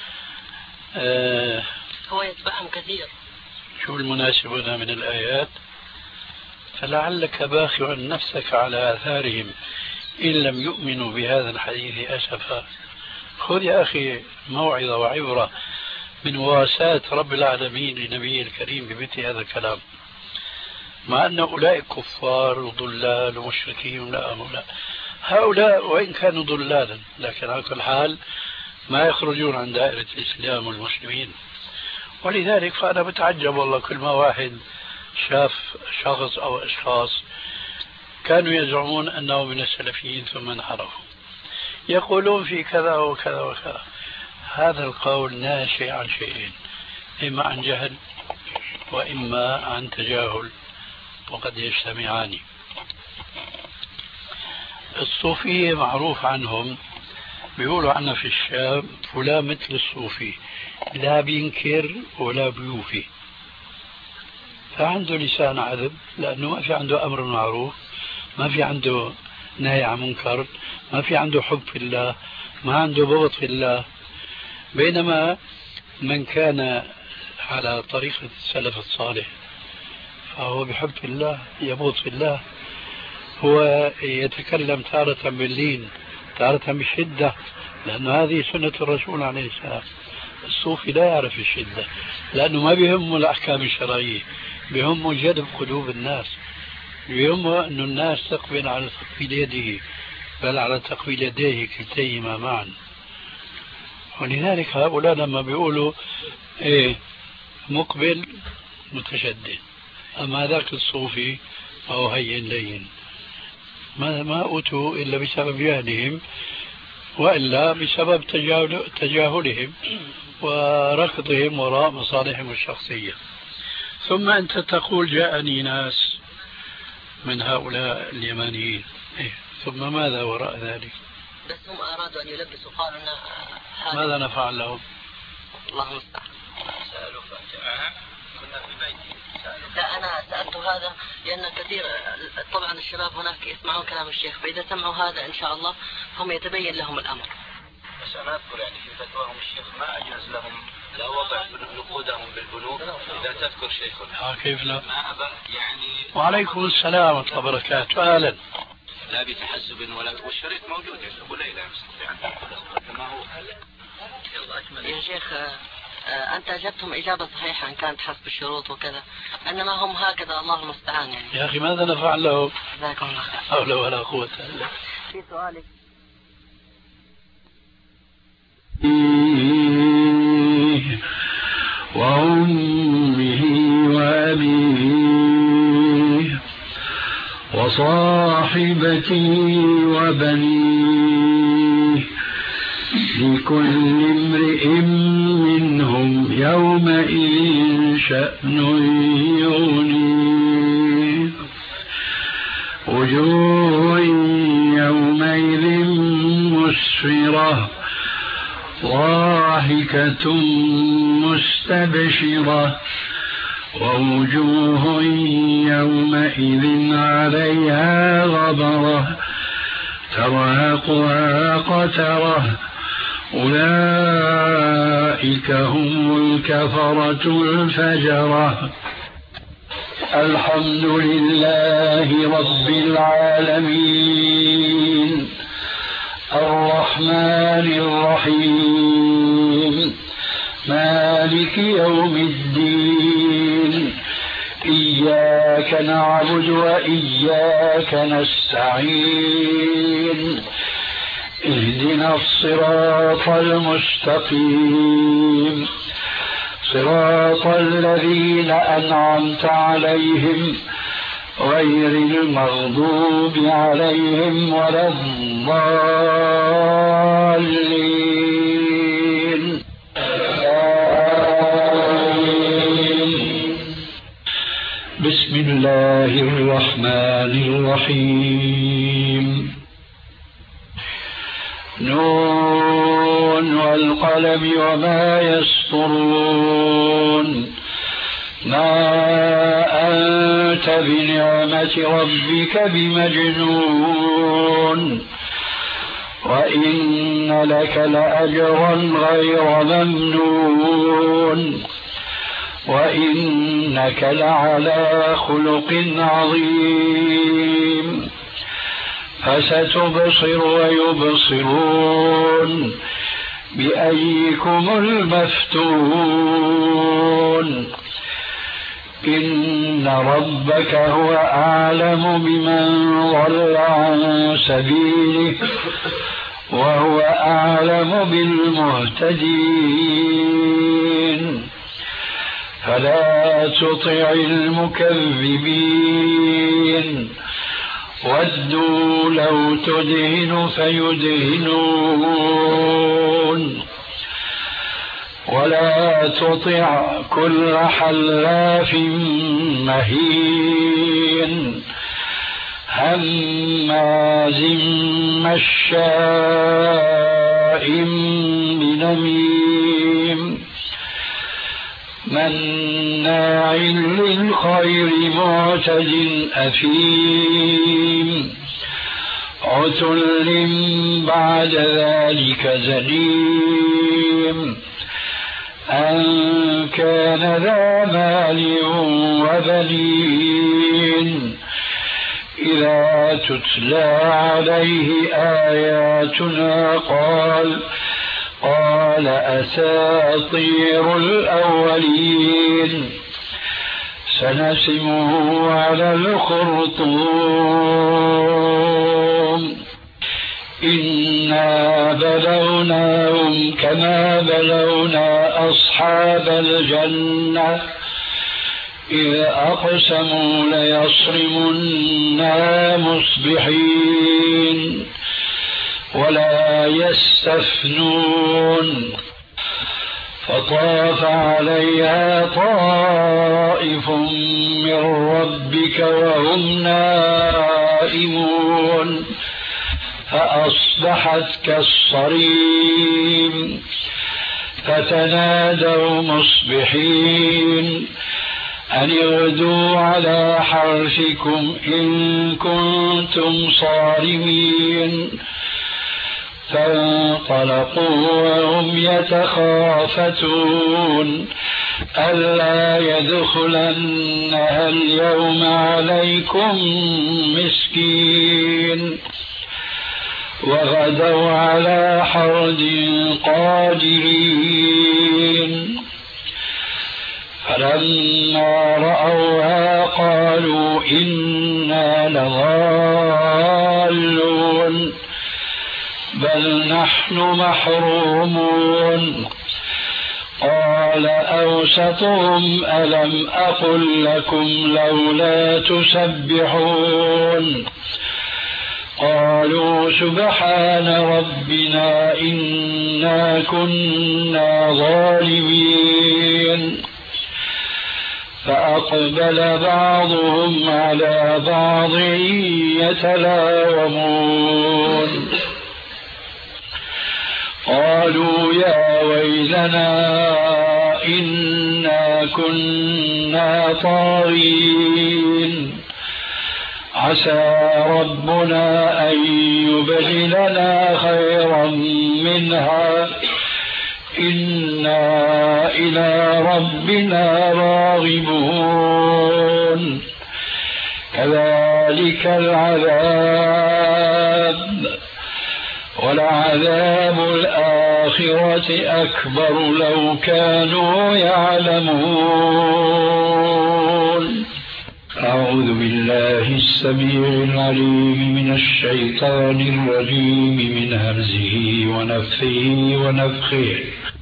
آه هو يتبعهم كثير. شو المناسب هنا من الآيات؟ فلعلك باخع نفسك على آثارهم إن لم يؤمنوا بهذا الحديث أسفا. خذ يا أخي موعظة وعبرة من مواساة رب العالمين لنبيه الكريم بمثل هذا الكلام، مع أن أولئك كفار وضلال ومشركين. لا هؤلاء هؤلاء وإن كانوا ضلالا لكن على كل حال ما يخرجون عن دائرة الإسلام والمسلمين. ولذلك فأنا بتعجب والله كل ما واحد شاف شخص أو أشخاص كانوا يزعمون أنه من السلفيين ثم انحرفوا، يقولون في كذا وكذا وكذا. هذا القول ناشئ عن شيئين، إما عن جهل وإما عن تجاهل، وقد يجتمعان. الصوفية معروف عنهم، بيقولوا عنا في الشام فلان مثل الصوفي، لا بينكر ولا بيوفي، فعنده لسان عذب، لأنه ما في عنده أمر معروف، ما في عنده نهي عن منكر، ما في عنده حب في الله، ما عنده بغض في الله. بينما من كان على طريقة السلف الصالح فهو بحب في الله، يبغض في الله، هو يتكلم تارة باللين تارة بشدة، لأن هذه سنة الرسول عليه السلام. الصوفي لا يعرف الشدة، لأنه ما بيهمه الأحكام الشرعية، بيهمه جذب قلوب الناس، بيهمه أن الناس تقبل على تقبيل يده بل على تقبيل يديه كلتيهما معا. ولذلك هؤلاء لما بيقولوا إيه مقبل متشدد، أما هذاك الصوفي أو هين لين ما ما أوتوا إلا بسبب جهلهم، وإلا بسبب تجاهل تجاهلهم وركضهم وراء مصالحهم الشخصية. ثم أنت تقول جاءني ناس من هؤلاء اليمانيين، إيه؟ ثم ماذا وراء ذلك؟ بس هم أرادوا أن يلبسوا، قالوا أن ماذا نفعل لهم؟ الله المستعان. سألوا فأجابوا. كنا في بيتي. لا أنا سألت هذا لأن كثير طبعا الشباب هناك يسمعون كلام الشيخ، فإذا سمعوا هذا إن شاء الله هم يتبين لهم الأمر. بس أنا أذكر يعني في فتواهم الشيخ ما أجاز لهم لا وضع نقودهم بالبنوك إذا تذكر شيخنا. آه كيف لا؟ ما أبى يعني. وعليكم السلام ورحمة الله وبركاته. أهلا. لا بتحسب ولا والشريط موجود يعني أبو ليلى يعني ما هو. يا شيخ أنت أجبتهم إجابة صحيحة إن كانت حسب الشروط وكذا، إنما هم هكذا الله المستعان يعني. يا أخي ماذا نفعل لهم؟ جزاكم الله خير. حول ولا قوة إلا بالله. في سؤالك. وأمه وأبيه وصاحبته وبنيه لكل امرئ منهم يومئذ شأن يغنيه وجوه يومئذ مسفرة ضاحكة مستبشرة ووجوه يومئذ عليها غبرة ترهقها قترة أولئك هم الكفرة الفجرة. الحمد لله رب العالمين الرحمن الرحيم مالك يوم الدين إياك نعبد وإياك نستعين اهدنا الصراط المستقيم صراط الذين أنعمت عليهم غير المغضوب عليهم ولا الضالين. بسم الله الرحمن الرحيم نون والقلم وما يسطرون ما أنت بنعمة ربك بمجنون وإن لك لأجرا غير ممنون وإنك لعلى خلق عظيم فستبصر ويبصرون بأيكم المفتون إن ربك هو أعلم بمن ضل عن سبيله وهو أعلم بالمهتدين فلا تطع المكذبين ودوا لو تدهن فيدهنون ولا تطع كل حلاف مهين هماز مشاء بنميم مناع للخير معتد أثيم عتل بعد ذلك زنيم أن كان ذا مال وبنين إذا تتلى عليه آياتنا قال قال أساطير الأولين سنسمه على الخرطوم إنا بلوناهم كما بلونا أصحاب الجنة إذ أقسموا ليصرمنها مصبحين ولا يستثنون فطاف عليها طائف من ربك وهم نائمون فأصبحت كالصريم فتنادوا مصبحين أن اغدوا على حرثكم إن كنتم صارمين فانطلقوا وهم يتخافتون ألا يدخلنها اليوم عليكم مسكين وغدوا على حرد قادرين فلما رأوها قالوا إنا لضالون بل نحن محرومون قال أوسطهم ألم أقل لكم لولا تسبحون قالوا سبحان ربنا إنا كنا ظالمين فأقبل بعضهم على بعض يتلاومون قالوا يا ويلنا إنا كنا طاغين عسى ربنا أن يبدلنا خيرا منها إنا إلى ربنا راغبون كذلك العذاب ولعذاب الآخرة أكبر لو كانوا يعلمون. أعوذ بالله السميع العليم من الشيطان الرجيم من همزه ونفثه ونفخه.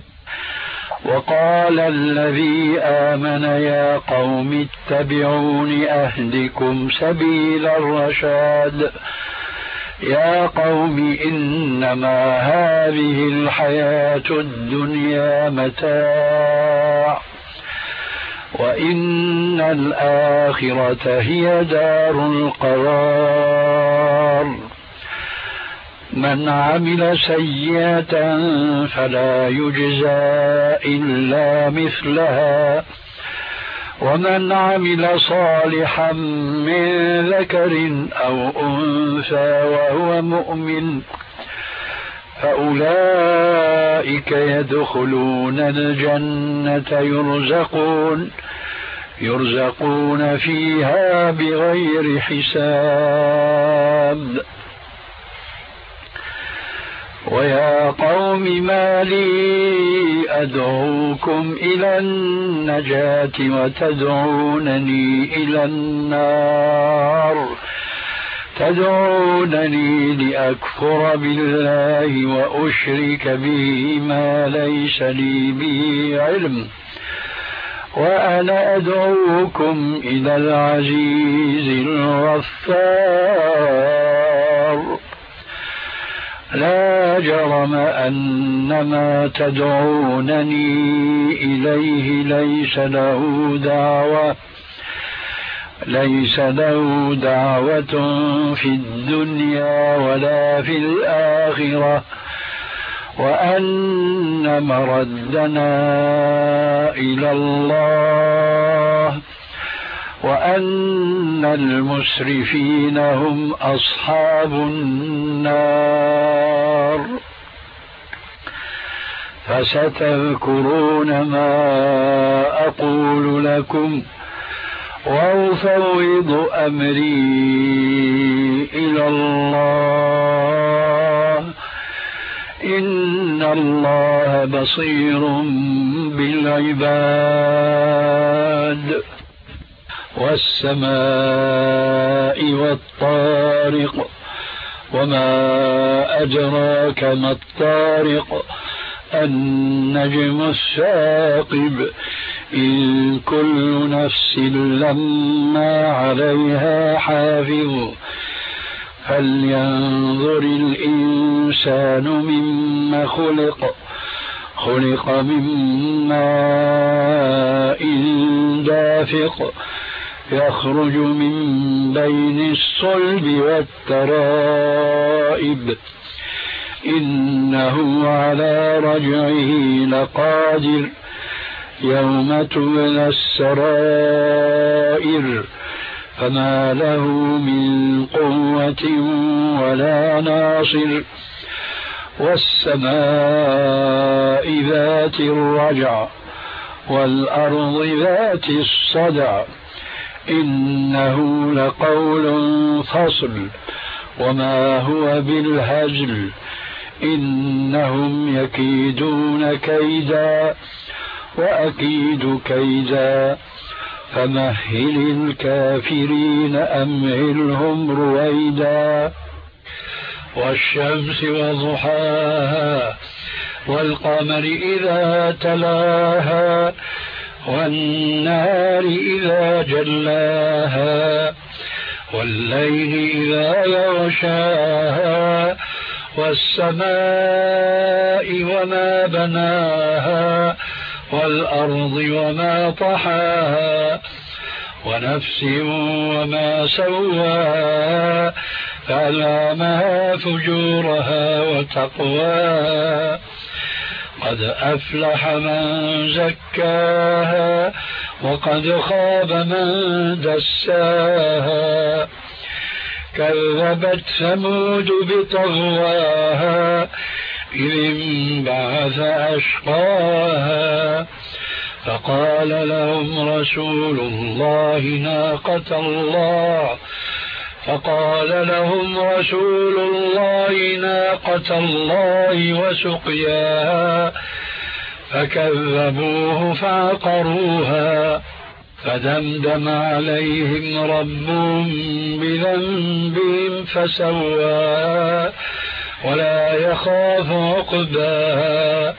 وقال الذي آمن يا قوم اتبعون أهدكم سبيل الرشاد يا قوم إنما هذه الحياة الدنيا متاع وإن الآخرة هي دار القرار من عمل سيئة فلا يجزى إلا مثلها ومن عمل صالحا من ذكر أو أنثى وهو مؤمن فأولئك يدخلون الجنة يرزقون يرزقون فيها بغير حساب. ويا قوم ما لي أدعوكم إلى النجاة وتدعونني إلى النار تدعونني لأكفر بالله وأشرك به ما ليس لي به علم وأنا أدعوكم إلى العزيز الغفار. لا جرم أن ما تدعونني إليه ليس له دعوة ليس له دعوة في الدنيا ولا في الآخرة وأن مردنا إلى الله وأن المسرفين هم أصحاب النار. فستذكرون ما أقول لكم وأفوض أمري إلى الله إن الله بصير بالعباد. والسماء والطارق وما أدراك ما الطارق النجم الثاقب إن كل نفس لما عليها حافظ فلينظر الإنسان مما خلق خلق من ماء دافق يخرج من بين الصلب والترائب إنه على رجعه لقادر يوم تبلى السرائر فما له من قوة ولا ناصر والسماء ذات الرجع والأرض ذات الصدع إنه لقول فصل وما هو بالهزل إنهم يكيدون كيدا وأكيد كيدا فمهل الكافرين أمهلهم رويدا والشمس وضحاها والقمر إذا تلاها والنهار إذا جلاها والليل إذا يغشاها والسماء وما بناها والأرض وما طحاها ونفس وما سواها فألهمها فجورها وتقواها قد أفلح من زكاها وقد خاب من دساها كذبت ثمود بطغواها إذ انبعث أشقاها فقال لهم رسول الله ناقة الله فقال لهم رسول الله ناقة الله وسقياها فكذبوه فعقروها فدمدم عليهم ربهم بذنبهم فسواها ولا يخاف عقباها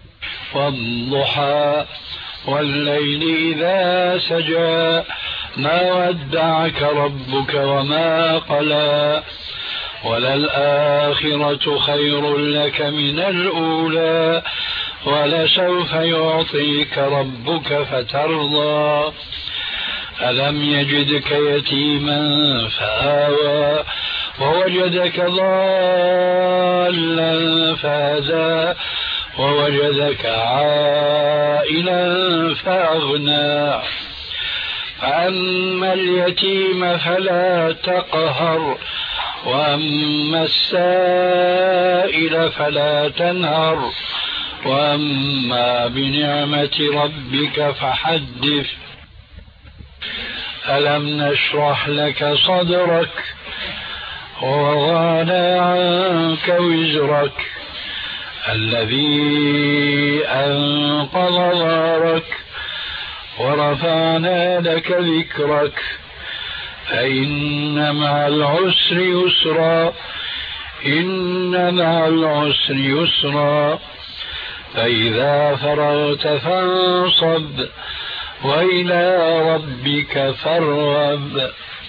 والضحى والليل إذا سجى ما ودعك ربك وما قلى وللآخرة خير لك من الأولى ولسوف يعطيك ربك فترضى ألم يجدك يتيما فآوى ووجدك ضالا فهدى ووجدك عائلا فأغنى فأما اليتيم فلا تقهر وأما السائل فلا تنهر وأما بنعمة ربك فحدث ألم نشرح لك صدرك ووضعنا عنك وزرك الذي أنقض ظهرك ورفعنا لك ذكرك فإن مع العسر يسرا إن مع العسر يسرا فإذا فرغت فانصب وإلى ربك فارغب